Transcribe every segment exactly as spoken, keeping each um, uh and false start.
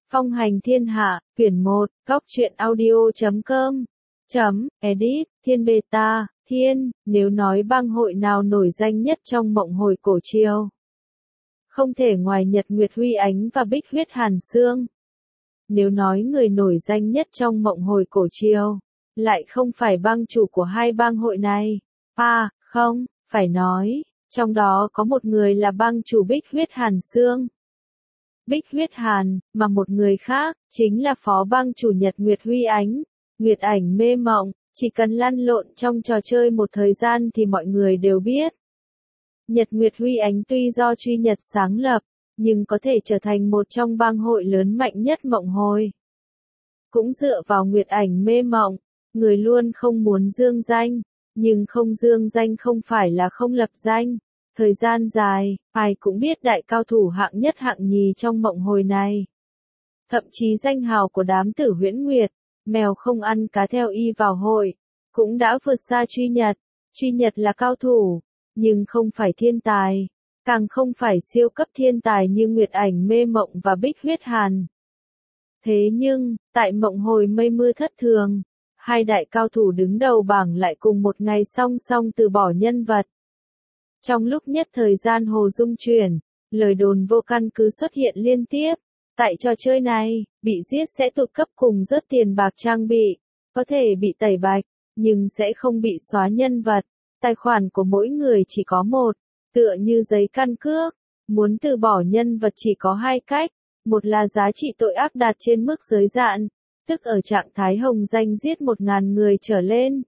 Phong hành thiên hạ, quyển một, góc truyện audio chấm com, chấm, edit, thiên beta, thiên, nếu nói bang hội nào nổi danh nhất trong mộng hồi cổ triều. Không thể ngoài Nhật Nguyệt Huy Ánh và Bích Huyết Hàn Xương. Nếu nói người nổi danh nhất trong mộng hồi cổ triều, lại không phải bang chủ của hai bang hội này. À, không, phải nói, trong đó có một người là bang chủ Bích Huyết Hàn Xương. Bích Huyết Hàn, mà một người khác, chính là phó bang chủ Nhật Nguyệt Huy Ánh, Nguyệt Ảnh Mê Mộng, chỉ cần lăn lộn trong trò chơi một thời gian thì mọi người đều biết. Nhật Nguyệt Huy Ánh tuy do truy Nhật sáng lập, nhưng có thể trở thành một trong bang hội lớn mạnh nhất mộng hồi. Cũng dựa vào Nguyệt Ảnh Mê Mộng, người luôn không muốn dương danh, nhưng không dương danh không phải là không lập danh. Thời gian dài, ai cũng biết đại cao thủ hạng nhất hạng nhì trong mộng hồi này. Thậm chí danh hào của đám tử Huyễn Nguyệt, mèo không ăn cá theo y vào hội, cũng đã vượt xa truy Nhật. Truy Nhật là cao thủ, nhưng không phải thiên tài, càng không phải siêu cấp thiên tài như Nguyệt Ảnh Mê Mộng và Bích Huyết Hàn. Thế nhưng, tại mộng hồi mây mưa thất thường, hai đại cao thủ đứng đầu bảng lại cùng một ngày song song từ bỏ nhân vật. Trong lúc nhất thời gian hồ dung chuyển, lời đồn vô căn cứ xuất hiện liên tiếp. Tại trò chơi này, bị giết sẽ tụt cấp cùng rớt tiền bạc trang bị, có thể bị tẩy bạch, nhưng sẽ không bị xóa nhân vật. Tài khoản của mỗi người chỉ có một, tựa như giấy căn cước. Muốn từ bỏ nhân vật chỉ có hai cách, một là giá trị tội ác đạt trên mức giới hạn, tức ở trạng thái hồng danh giết một ngàn người trở lên.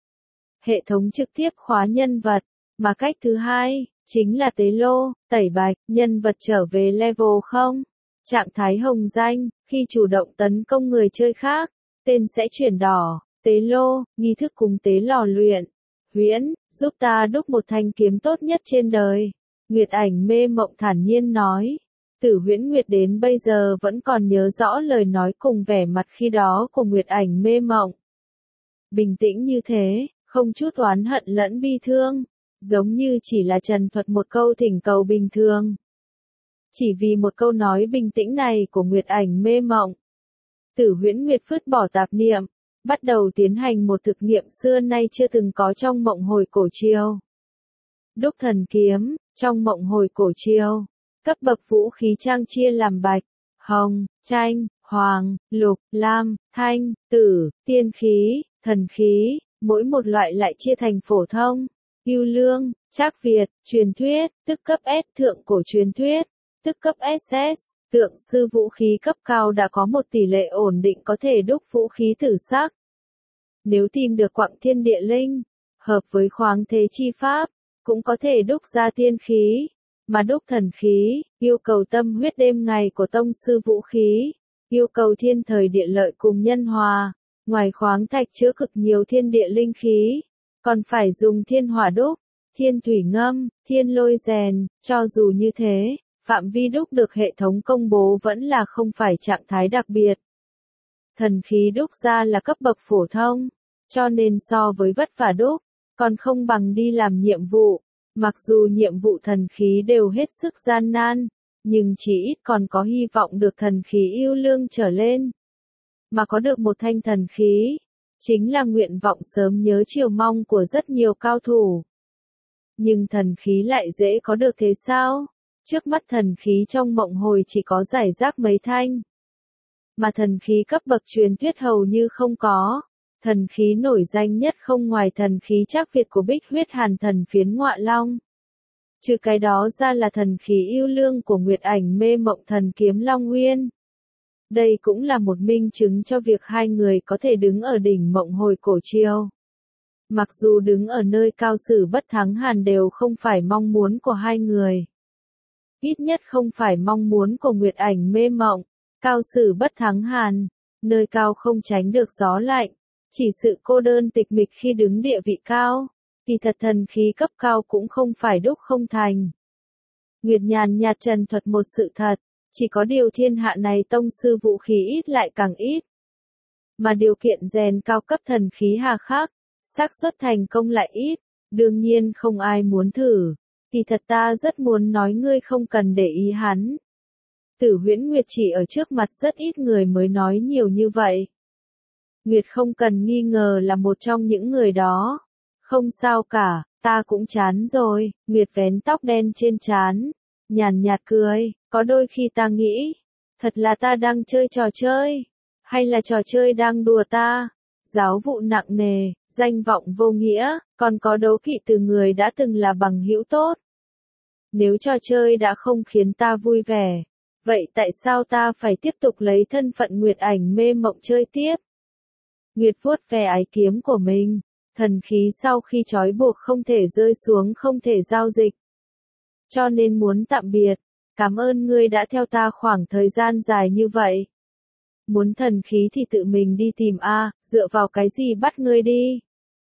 Hệ thống trực tiếp khóa nhân vật. Mà cách thứ hai, chính là tế lô, tẩy bạch, nhân vật trở về level không. Trạng thái hồng danh, khi chủ động tấn công người chơi khác, tên sẽ chuyển đỏ. Tế lô, nghi thức cúng tế lò luyện. Huyễn, giúp ta đúc một thanh kiếm tốt nhất trên đời. Nguyệt Ảnh Mê Mộng thản nhiên nói. Tử Huyễn Nguyệt đến bây giờ vẫn còn nhớ rõ lời nói cùng vẻ mặt khi đó của Nguyệt Ảnh Mê Mộng. Bình tĩnh như thế, không chút oán hận lẫn bi thương. Giống như chỉ là trần thuật một câu thỉnh cầu bình thường. Chỉ vì một câu nói bình tĩnh này của Nguyệt Ảnh Mê Mộng, Tử Huyễn Nguyệt vứt bỏ tạp niệm, bắt đầu tiến hành một thực nghiệm xưa nay chưa từng có trong mộng hồi cổ triều. Đúc thần kiếm, trong mộng hồi cổ triều, cấp bậc vũ khí trang chia làm bạch, hồng, chanh, hoàng, lục, lam, thanh, tử, tiên khí, thần khí, mỗi một loại lại chia thành phổ thông. Yêu lương, trác Việt, truyền thuyết, tức cấp S thượng cổ truyền thuyết, tức cấp ét ét, tượng sư vũ khí cấp cao đã có một tỷ lệ ổn định có thể đúc vũ khí tử sắc. Nếu tìm được quặng thiên địa linh, hợp với khoáng thế chi pháp, cũng có thể đúc ra tiên khí, mà đúc thần khí, yêu cầu tâm huyết đêm ngày của tông sư vũ khí, yêu cầu thiên thời địa lợi cùng nhân hòa, ngoài khoáng thạch chứa cực nhiều thiên địa linh khí. Còn phải dùng thiên hỏa đúc, thiên thủy ngâm, thiên lôi rèn, cho dù như thế, phạm vi đúc được hệ thống công bố vẫn là không phải trạng thái đặc biệt. Thần khí đúc ra là cấp bậc phổ thông, cho nên so với vất vả đúc, còn không bằng đi làm nhiệm vụ. Mặc dù nhiệm vụ thần khí đều hết sức gian nan, nhưng chỉ ít còn có hy vọng được thần khí yêu lương trở lên. Mà có được một thanh thần khí, chính là nguyện vọng sớm nhớ chiều mong của rất nhiều cao thủ. Nhưng thần khí lại dễ có được thế sao? Trước mắt thần khí trong mộng hồi chỉ có rải rác mấy thanh. Mà thần khí cấp bậc truyền thuyết hầu như không có. Thần khí nổi danh nhất không ngoài thần khí trác Việt của Bích Huyết Hàn thần phiến Ngọa Long. Trừ cái đó ra là thần khí yêu lương của Nguyệt Ảnh Mê Mộng thần kiếm Long Nguyên. Đây cũng là một minh chứng cho việc hai người có thể đứng ở đỉnh mộng hồi cổ triều. Mặc dù đứng ở nơi cao sử bất thắng hàn đều không phải mong muốn của hai người. Ít nhất không phải mong muốn của Nguyệt Ảnh Mê Mộng, cao sử bất thắng hàn, nơi cao không tránh được gió lạnh, chỉ sự cô đơn tịch mịch khi đứng địa vị cao, thì thật thần khí cấp cao cũng không phải đúc không thành. Nguyệt nhàn nhạt trần thuật một sự thật. Chỉ có điều thiên hạ này tông sư vũ khí ít lại càng ít. Mà điều kiện rèn cao cấp thần khí hà khắc, xác suất thành công lại ít, đương nhiên không ai muốn thử. Thì thật ta rất muốn nói ngươi không cần để ý hắn. Tử Huyễn Nguyệt chỉ ở trước mặt rất ít người mới nói nhiều như vậy. Nguyệt không cần nghi ngờ là một trong những người đó. Không sao cả, ta cũng chán rồi. Nguyệt vén tóc đen trên trán, nhàn nhạt cười, có đôi khi ta nghĩ, thật là ta đang chơi trò chơi, hay là trò chơi đang đùa ta. Giáo vụ nặng nề, danh vọng vô nghĩa, còn có đố kỵ từ người đã từng là bằng hữu tốt. Nếu trò chơi đã không khiến ta vui vẻ, vậy tại sao ta phải tiếp tục lấy thân phận Nguyệt ảnh mê mộng chơi tiếp? Nguyệt vuốt ve ái kiếm của mình, thần khí sau khi trói buộc không thể rơi xuống, không thể giao dịch. Cho nên muốn tạm biệt, cảm ơn ngươi đã theo ta khoảng thời gian dài như vậy. Muốn thần khí thì tự mình đi tìm a, dựa vào cái gì bắt ngươi đi?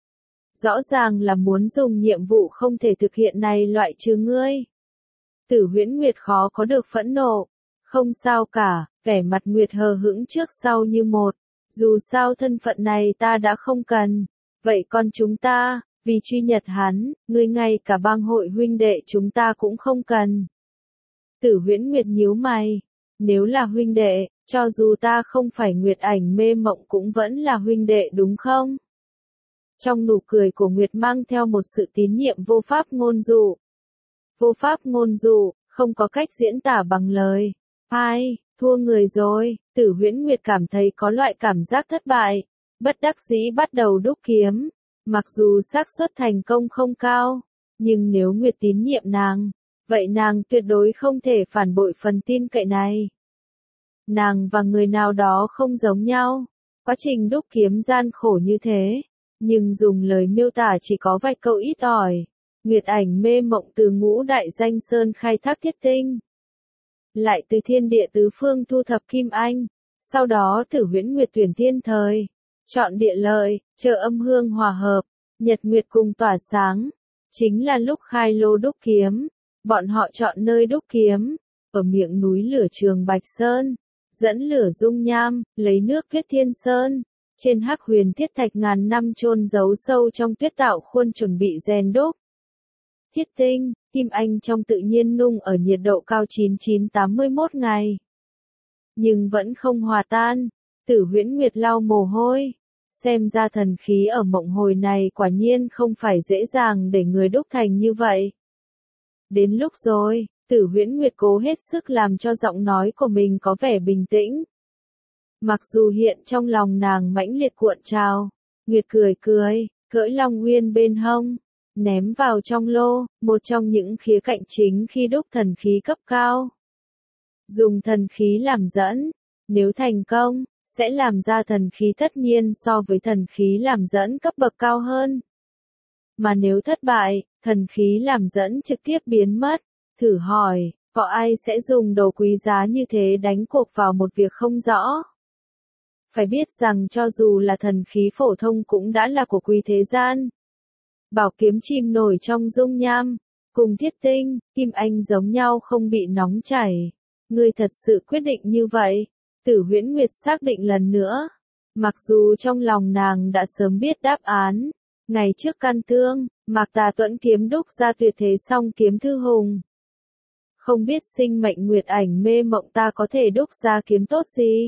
Rõ ràng là muốn dùng nhiệm vụ không thể thực hiện này loại trừ ngươi. Tử Huyễn Nguyệt khó có được phẫn nộ. Không sao cả, vẻ mặt Nguyệt hờ hững trước sau như một. Dù sao thân phận này ta đã không cần. Vậy còn chúng ta, vì truy nhật hắn, ngươi ngay cả bang hội huynh đệ chúng ta cũng không cần. Tử Huyễn Nguyệt nhíu mày. Nếu là huynh đệ, cho dù ta không phải Nguyệt ảnh mê mộng cũng vẫn là huynh đệ đúng không? Trong nụ cười của Nguyệt mang theo một sự tín nhiệm vô pháp ngôn dụ. Vô pháp ngôn dụ, không có cách diễn tả bằng lời. Ai, thua người rồi, Tử Huyễn Nguyệt cảm thấy có loại cảm giác thất bại. Bất đắc dĩ bắt đầu đúc kiếm. Mặc dù xác suất thành công không cao, nhưng nếu Nguyệt tín nhiệm nàng, vậy nàng tuyệt đối không thể phản bội phần tin cậy này. Nàng và người nào đó không giống nhau. Quá trình đúc kiếm gian khổ như thế, nhưng dùng lời miêu tả chỉ có vài câu ít ỏi. Nguyệt ảnh mê mộng từ ngũ đại danh sơn khai thác thiết tinh, lại từ thiên địa tứ phương thu thập kim anh, sau đó Tử Huyễn Nguyệt tuyển thiên thời, chọn địa lợi, chờ âm hương hòa hợp, nhật nguyệt cùng tỏa sáng, chính là lúc khai lô đúc kiếm. Bọn họ chọn nơi đúc kiếm, ở miệng núi lửa Trường Bạch Sơn, dẫn lửa dung nham, lấy nước viết thiên sơn, trên hắc huyền thiết thạch ngàn năm chôn giấu sâu trong tuyết tạo khuôn chuẩn bị rèn đúc. Thiết tinh, kim anh trong tự nhiên nung ở nhiệt độ cao chín nghìn chín trăm tám mươi mốt ngày. Nhưng vẫn không hòa tan. Tử Huyễn Nguyệt lau mồ hôi. Xem ra thần khí ở mộng hồi này quả nhiên không phải dễ dàng để người đúc thành như vậy. Đến lúc rồi, Tử Huyễn Nguyệt cố hết sức làm cho giọng nói của mình có vẻ bình tĩnh. Mặc dù hiện trong lòng nàng mãnh liệt cuộn trào, Nguyệt cười cười, cưỡi Long Uyên bên hông, ném vào trong lô, một trong những khía cạnh chính khi đúc thần khí cấp cao. Dùng thần khí làm dẫn, nếu thành công, sẽ làm ra thần khí tất nhiên so với thần khí làm dẫn cấp bậc cao hơn. Mà nếu thất bại, thần khí làm dẫn trực tiếp biến mất. Thử hỏi, có ai sẽ dùng đồ quý giá như thế đánh cuộc vào một việc không rõ? Phải biết rằng cho dù là thần khí phổ thông cũng đã là của quý thế gian. Bảo kiếm chìm nổi trong dung nham, cùng thiết tinh, kim anh giống nhau không bị nóng chảy. Ngươi thật sự quyết định như vậy? Tử Huyễn Nguyệt xác định lần nữa. Mặc dù trong lòng nàng đã sớm biết đáp án. Ngày trước Can Tương, Mạc Tà Tuẫn kiếm đúc ra tuyệt thế song kiếm thư hùng. Không biết sinh mệnh Nguyệt ảnh mê mộng ta có thể đúc ra kiếm tốt gì?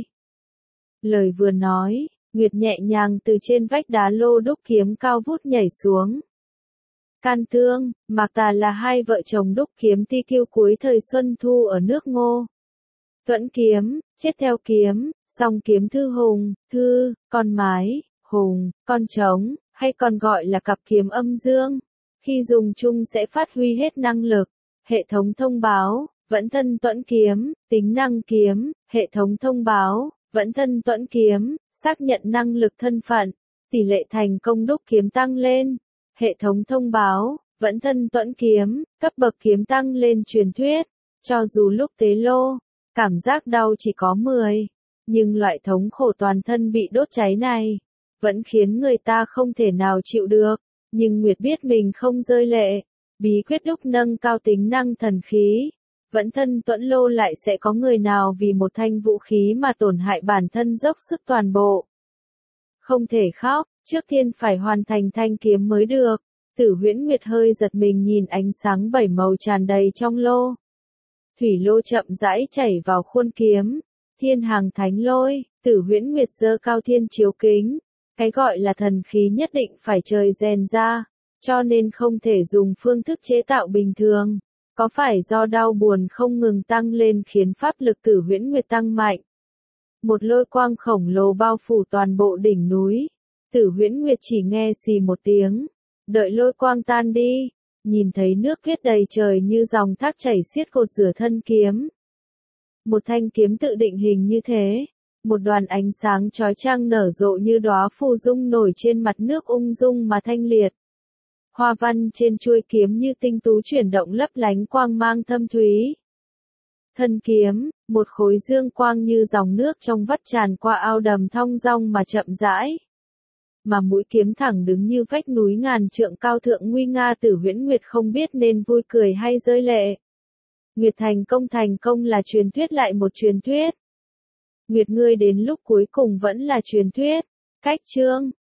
Lời vừa nói, Nguyệt nhẹ nhàng từ trên vách đá lô đúc kiếm cao vút nhảy xuống. Can Tương, Mạc Tà là hai vợ chồng đúc kiếm ti kiêu cuối thời Xuân Thu ở nước Ngô. Tuẫn kiếm, chết theo kiếm, song kiếm thư hùng, thư, con mái, hùng, con trống, hay còn gọi là cặp kiếm âm dương. Khi dùng chung sẽ phát huy hết năng lực. Hệ thống thông báo, vẫn thân tuẫn kiếm, tính năng kiếm, hệ thống thông báo, vẫn thân tuẫn kiếm, xác nhận năng lực thân phận, tỷ lệ thành công đúc kiếm tăng lên. Hệ thống thông báo, vẫn thân tuẫn kiếm, cấp bậc kiếm tăng lên truyền thuyết. Cho dù lúc tế lô, cảm giác đau chỉ có mười, nhưng loại thống khổ toàn thân bị đốt cháy này, vẫn khiến người ta không thể nào chịu được. Nhưng Nguyệt biết mình không rơi lệ. Bí quyết đúc nâng cao tính năng thần khí. Vẫn thân tuẫn lô lại sẽ có người nào vì một thanh vũ khí mà tổn hại bản thân dốc sức toàn bộ. Không thể khóc, trước tiên phải hoàn thành thanh kiếm mới được. Tử Huyễn Nguyệt hơi giật mình nhìn ánh sáng bảy màu tràn đầy trong lô. thủy lô chậm rãi chảy vào khuôn kiếm. Thiên hàng thánh lôi, Tử Huyễn Nguyệt giơ cao thiên chiếu kính. Cái gọi là thần khí nhất định phải trời rèn ra, cho nên không thể dùng phương thức chế tạo bình thường. Có phải do đau buồn không ngừng tăng lên khiến pháp lực Tử Huyễn Nguyệt tăng mạnh? Một lôi quang khổng lồ bao phủ toàn bộ đỉnh núi. Tử Huyễn Nguyệt chỉ nghe xì một tiếng, đợi lôi quang tan đi, nhìn thấy nước huyết đầy trời như dòng thác chảy xiết cột rửa thân kiếm. Một thanh kiếm tự định hình như thế, một đoàn ánh sáng chói chang nở rộ như đóa phù dung nổi trên mặt nước ung dung mà thanh liệt. Hoa văn trên chuôi kiếm như tinh tú chuyển động lấp lánh quang mang thâm thúy. Thân kiếm, một khối dương quang như dòng nước trong vắt tràn qua ao đầm thong dong mà chậm rãi. Mà mũi kiếm thẳng đứng như vách núi ngàn trượng cao thượng nguy nga. Tử Huyễn Nguyệt không biết nên vui cười hay rơi lệ. Nguyệt thành công thành công là truyền thuyết lại một truyền thuyết. Nguyệt ngươi đến lúc cuối cùng vẫn là truyền thuyết. Cách chương